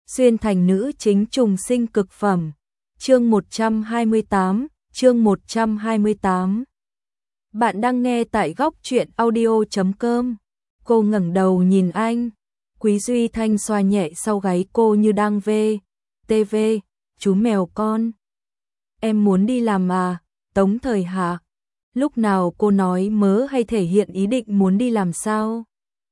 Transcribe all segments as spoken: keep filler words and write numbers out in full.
xuyên thành nữ chính trùng sinh cực phẩm. Chương một trăm hai mươi tám, chương một trăm hai mươi tám. Bạn đang nghe tại góc truyện audio chấm com. Cô ngẩng đầu nhìn anh. Quý Duy Thanh xoa nhẹ sau gáy cô như đang vê. tê vê, chú mèo con. Em muốn đi làm à? Tống Thời Hạ. Lúc nào cô nói mớ hay thể hiện ý định muốn đi làm sao?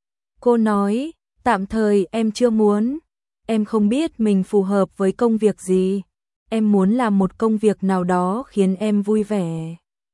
Cô nói, tạm thời em chưa muốn. Em không biết mình phù hợp với công việc gì. Em muốn làm một công việc nào đó khiến em vui vẻ.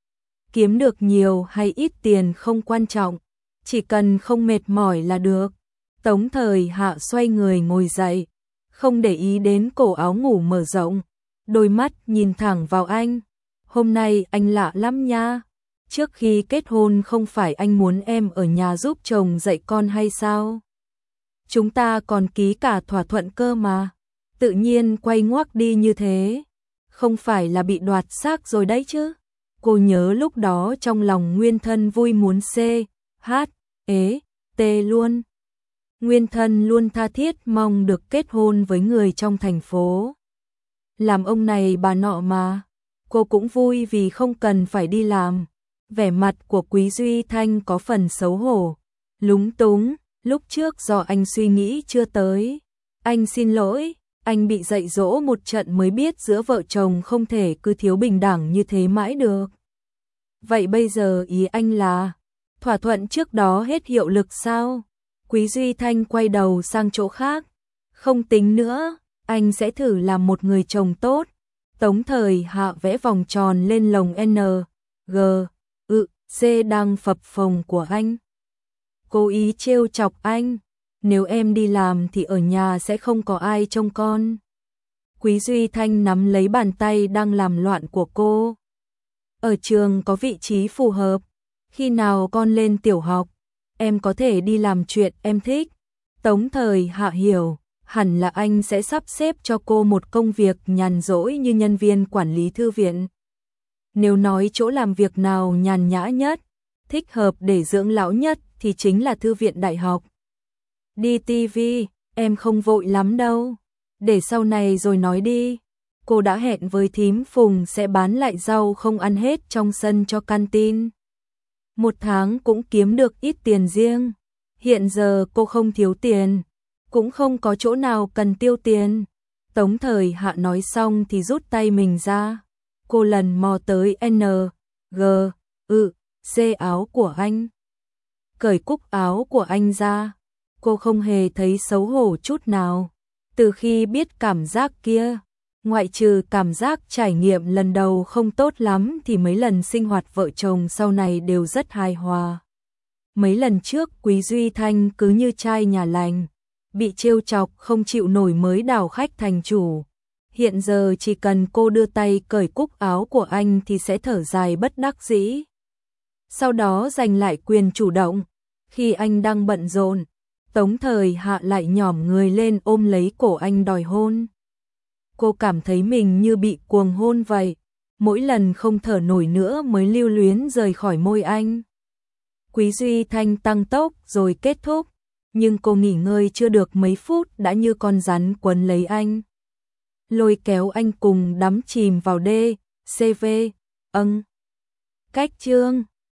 Kiếm được nhiều hay ít tiền không quan trọng, chỉ cần không mệt mỏi là được. Tống Thời Hạ xoay người ngồi dậy, không để ý đến cổ áo ngủ mở rộng, đôi mắt nhìn thẳng vào anh. Hôm nay anh lạ lắm nha. Trước khi kết hôn không phải anh muốn em ở nhà giúp chồng dạy con hay sao? Chúng ta còn ký cả thỏa thuận cơ mà. Tự nhiên quay ngoắc đi như thế. Không phải là bị đoạt xác rồi đấy chứ? Cô nhớ lúc đó trong lòng Nguyên Thân vui muốn C, H, ế, T luôn. Nguyên Thân luôn tha thiết mong được kết hôn với người trong thành phố. Làm ông này bà nọ mà. Cô cũng vui vì không cần phải đi làm. Vẻ mặt của Quý Duy Thanh có phần xấu hổ, lúng túng, lúc trước do anh suy nghĩ chưa tới. Anh xin lỗi, anh bị dạy dỗ một trận mới biết giữa vợ chồng không thể cứ thiếu bình đẳng như thế mãi được. Vậy bây giờ ý anh là, thỏa thuận trước đó hết hiệu lực sao? Quý Duy Thanh quay đầu sang chỗ khác. Không tính nữa, anh sẽ thử làm một người chồng tốt. Tống Thời Hạ vẽ vòng tròn lên lồng N, G, ự, C đang phập phồng của anh. Cố ý trêu chọc anh. Nếu em đi làm thì ở nhà sẽ không có ai trông con. Quý Duy Thanh nắm lấy bàn tay đang làm loạn của cô. Ở trường có vị trí phù hợp. Khi nào con lên tiểu học, em có thể đi làm chuyện em thích. Tống Thời Hạ hiểu, hẳn là anh sẽ sắp xếp cho cô một công việc nhàn rỗi như nhân viên quản lý thư viện. Nếu nói chỗ làm việc nào nhàn nhã nhất, thích hợp để dưỡng lão nhất thì chính là thư viện đại học. Đi ti vi, em không vội lắm đâu. Để sau này rồi nói đi. Cô đã hẹn với thím Phùng sẽ bán lại rau không ăn hết trong sân cho canteen. Một tháng cũng kiếm được ít tiền riêng. Hiện giờ cô không thiếu tiền, cũng không có chỗ nào cần tiêu tiền. Tống Thời Hạ nói xong thì rút tay mình ra. Cô lần mò tới N, G, ự, C áo của anh. Cởi cúc áo của anh ra. Cô không hề thấy xấu hổ chút nào. Từ khi biết cảm giác kia, ngoại trừ cảm giác trải nghiệm lần đầu không tốt lắm thì mấy lần sinh hoạt vợ chồng sau này đều rất hài hòa. Mấy lần trước Quý Duy Thanh cứ như trai nhà lành, bị trêu chọc không chịu nổi mới đảo khách thành chủ. Hiện giờ chỉ cần cô đưa tay cởi cúc áo của anh thì sẽ thở dài bất đắc dĩ. Sau đó giành lại quyền chủ động. Khi anh đang bận rộn, Tống Thời Hạ lại nhỏm người lên ôm lấy cổ anh đòi hôn. Cô cảm thấy mình như bị cuồng hôn vậy. Mỗi lần không thở nổi nữa mới lưu luyến rời khỏi môi anh. Quý Duy Thanh tăng tốc rồi kết thúc. Nhưng cô nghỉ ngơi chưa được mấy phút đã như con rắn quấn lấy anh. Lôi kéo anh cùng đắm chìm vào D, C V, âng. Cách chương